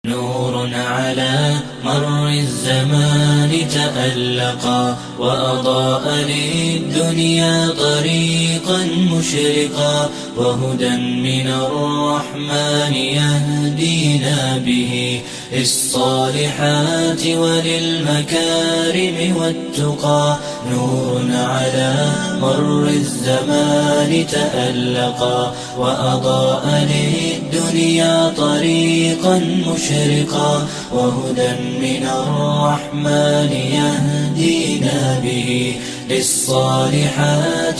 نور على مر الزمان تألقا وأضاء للدنيا طريقا مشرقا، وهدى من الرحمن يهدينا به للصالحات وللمكارم والتقى. نور على مر الزمان تألقا وأضاء للدنيا طريقا مشرقا، وهدى من الرحمن يهدينا به للصالحات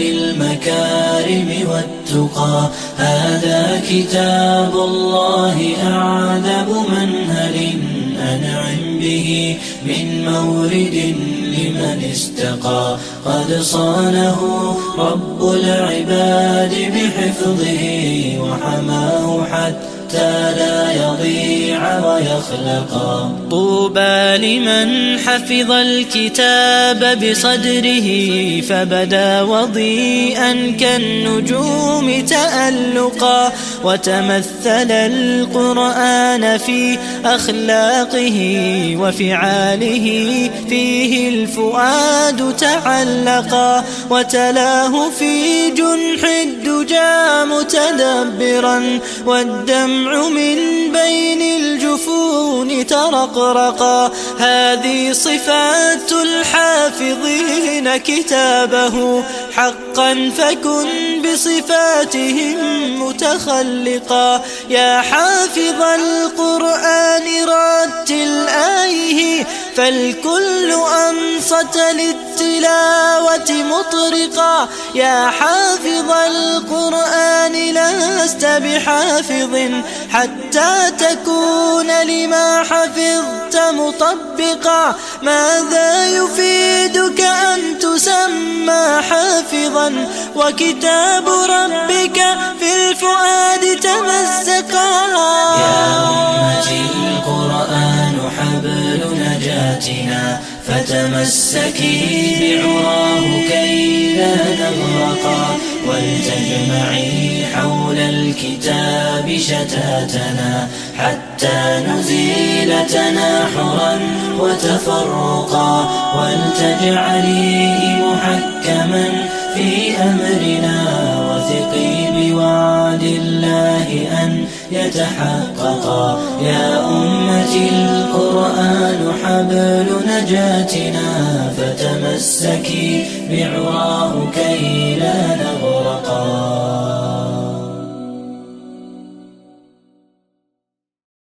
وللمكارم والتقى. هذا كتاب الله أعذب منهل أنعم به من مورد لمن استقى. قد صانه رب العباد بحفظه وحماه حتى لا يضيع ويخلقا. طوبى لمن حفظ الكتاب بصدره فبدا وضيئا كالنجوم تألقا، وتمثل القرآن في أخلاقه وفعاله، فيه الفؤاد تعلقا، وتلاه في جنح الدجى متدبرا، والدمع من بين الجفون ترقرقا. هذه صفات الحافظين كتابه حقا، فكن بصفاتهم متخلقا. يا حافظ القرآن رتل آيه، فالكل أنصت للتلاوة مطرقا. يا حافظ القرآن لست بحافظ حتى تكون لما حفظت مطبقا. ماذا يفيدك أن تسمى حافظا وكتاب ربك في الفؤاد تمزقا؟ يا أمتي القرآن حبل نجاتنا، فتمسكي بعراه كي لا نغرقا، ولتجمعي حول الكتاب شتاتنا حتى نزيل تناحرا وتفرقا، ولتجعليه محكما في أمرنا، وثقي بوعد الله أن يتحققا. يا أمتي القرآن حبل نجاتنا، فتمسكي بعراه كي لا نغرقا.